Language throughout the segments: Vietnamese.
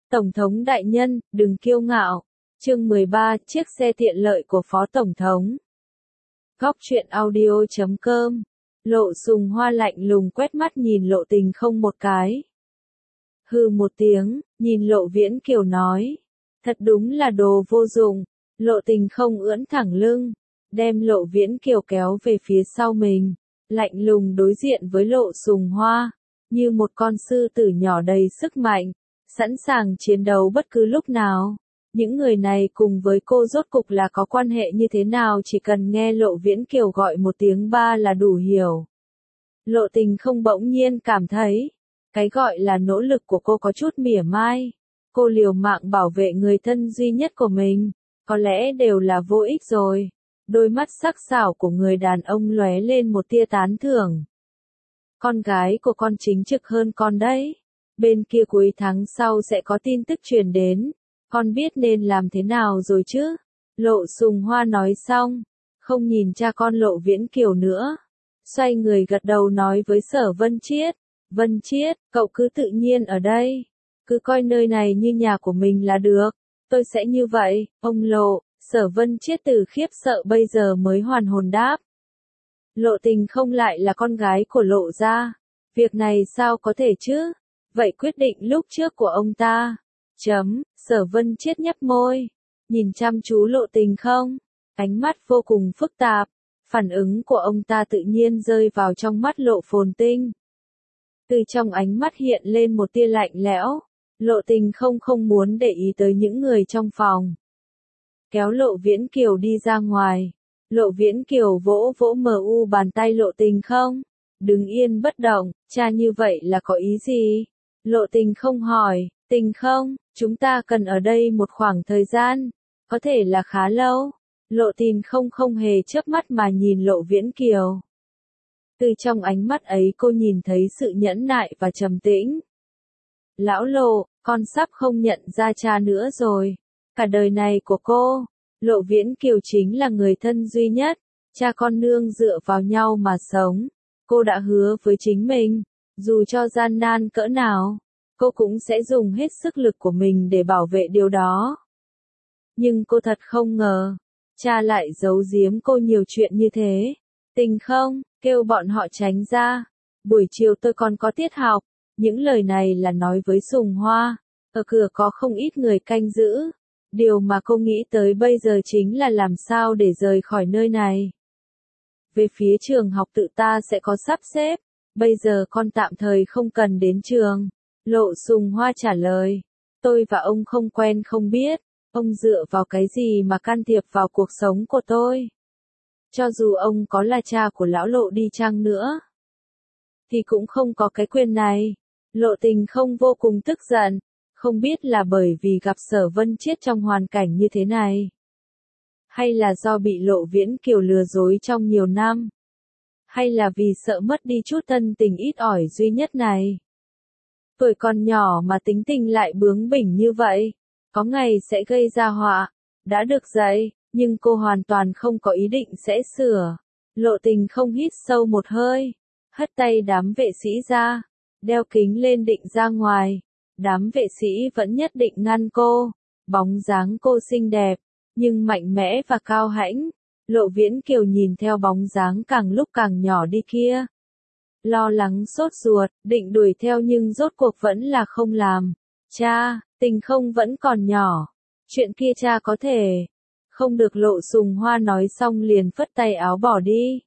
Tổng thống đại nhân, đừng kiêu ngạo. Chương 13, chiếc xe tiện lợi của Phó Tổng thống. Góc truyện audio.com. Lộ Sùng Hoa lạnh lùng quét mắt nhìn Lộ Tình không một cái. Hừ một tiếng, nhìn Lộ Viễn Kiều nói. Thật đúng là đồ vô dụng. Lộ Tình không ưỡn thẳng lưng, đem Lộ Viễn Kiều kéo về phía sau mình, lạnh lùng đối diện với Lộ Sùng Hoa, như một con sư tử nhỏ đầy sức mạnh, sẵn sàng chiến đấu bất cứ lúc nào. Những người này cùng với cô rốt cục là có quan hệ như thế nào, chỉ cần nghe Lộ Viễn Kiều gọi một tiếng ba là đủ hiểu. Lộ Tình không bỗng nhiên cảm thấy, cái gọi là nỗ lực của cô có chút mỉa mai. Cô liều mạng bảo vệ người thân duy nhất của mình, có lẽ đều là vô ích rồi. Đôi mắt sắc sảo của người đàn ông lóe lên một tia tán thưởng. Con gái của con chính trực hơn con đấy. Bên kia cuối tháng sau sẽ có tin tức truyền đến. Con biết nên làm thế nào rồi chứ? Lộ Sùng Hoa nói xong, không nhìn cha con Lộ Viễn Kiều nữa. Xoay người gật đầu nói với Sở Vân Chiết. Vân Chiết, cậu cứ tự nhiên ở đây. Cứ coi nơi này như nhà của mình là được. Tôi sẽ như vậy, ông Lộ. Sở Vân Chiết từ khiếp sợ bây giờ mới hoàn hồn đáp. Lộ Tình không lại là con gái của Lộ gia. Việc này sao có thể chứ? Vậy quyết định lúc trước của ông ta. Sở Vân Chiết nhếch môi. Nhìn chăm chú Lộ Tình không? Ánh mắt vô cùng phức tạp. Phản ứng của ông ta tự nhiên rơi vào trong mắt Lộ Phồn Tinh. Từ trong ánh mắt hiện lên một tia lạnh lẽo. Lộ Tình không muốn để ý tới những người trong phòng. Kéo Lộ Viễn Kiều đi ra ngoài. Lộ Viễn Kiều vỗ vỗ mu bàn tay Lộ Tình không? Đứng yên bất động, cha như vậy là có ý gì? Lộ Tình không hỏi, Tình không, chúng ta cần ở đây một khoảng thời gian, có thể là khá lâu. Lộ Tình không hề chớp mắt mà nhìn Lộ Viễn Kiều. Từ trong ánh mắt ấy cô nhìn thấy sự nhẫn nại và trầm tĩnh. Lão Lộ, con sắp không nhận ra cha nữa rồi. Cả đời này của cô, Lộ Viễn Kiều chính là người thân duy nhất, cha con nương dựa vào nhau mà sống. Cô đã hứa với chính mình, dù cho gian nan cỡ nào, cô cũng sẽ dùng hết sức lực của mình để bảo vệ điều đó. Nhưng cô thật không ngờ, cha lại giấu giếm cô nhiều chuyện như thế. Tình không, kêu bọn họ tránh ra. Buổi chiều tôi còn có tiết học. Những lời này là nói với Sùng Hoa. Ở cửa có không ít người canh giữ. Điều mà cô nghĩ tới bây giờ chính là làm sao để rời khỏi nơi này. Về phía trường học tự ta sẽ có sắp xếp. Bây giờ con tạm thời không cần đến trường. Lộ Sùng Hoa trả lời. Tôi và ông không quen không biết. Ông dựa vào cái gì mà can thiệp vào cuộc sống của tôi? Cho dù ông có là cha của lão Lộ đi chăng nữa, thì cũng không có cái quyền này. Lộ Tình không vô cùng tức giận. Không biết là bởi vì gặp Sở Vân Chiết trong hoàn cảnh như thế này, hay là do bị Lộ Viễn Kiều lừa dối trong nhiều năm, hay là vì sợ mất đi chút thân tình ít ỏi duy nhất này. Tuổi còn nhỏ mà tính tình lại bướng bỉnh như vậy, có ngày sẽ gây ra họa. Đã được dạy, nhưng cô hoàn toàn không có ý định sẽ sửa. Lộ Tình không hít sâu một hơi, hất tay đám vệ sĩ ra, đeo kính lên định ra ngoài. Đám vệ sĩ vẫn nhất định ngăn cô. Bóng dáng cô xinh đẹp, nhưng mạnh mẽ và cao hãnh. Lộ Viễn Kiều nhìn theo bóng dáng càng lúc càng nhỏ đi kia. Lo lắng sốt ruột, định đuổi theo nhưng rốt cuộc vẫn là không làm. Cha, Tình không vẫn còn nhỏ. Chuyện kia cha có thể. Không được. Lộ Sùng Hoa nói xong liền phất tay áo bỏ đi.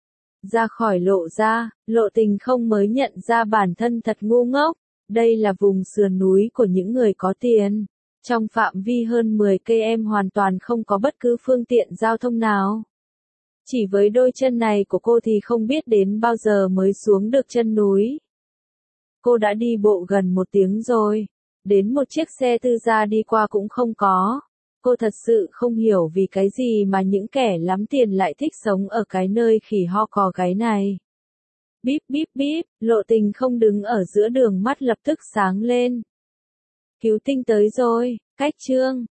Ra khỏi Lộ ra, Lộ Tình không mới nhận ra bản thân thật ngu ngốc. Đây là vùng sườn núi của những người có tiền. Trong phạm vi hơn 10 cây em hoàn toàn không có bất cứ phương tiện giao thông nào. Chỉ với đôi chân này của cô thì không biết đến bao giờ mới xuống được chân núi. Cô đã đi bộ gần 1 tiếng rồi. Đến một chiếc xe tư gia đi qua cũng không có. Cô thật sự không hiểu vì cái gì mà những kẻ lắm tiền lại thích sống ở cái nơi khỉ ho cò gáy này. Bíp bíp bíp, Lộ Tình không đứng ở giữa đường, mắt lập tức sáng lên. Cứu tinh tới rồi, cách chương.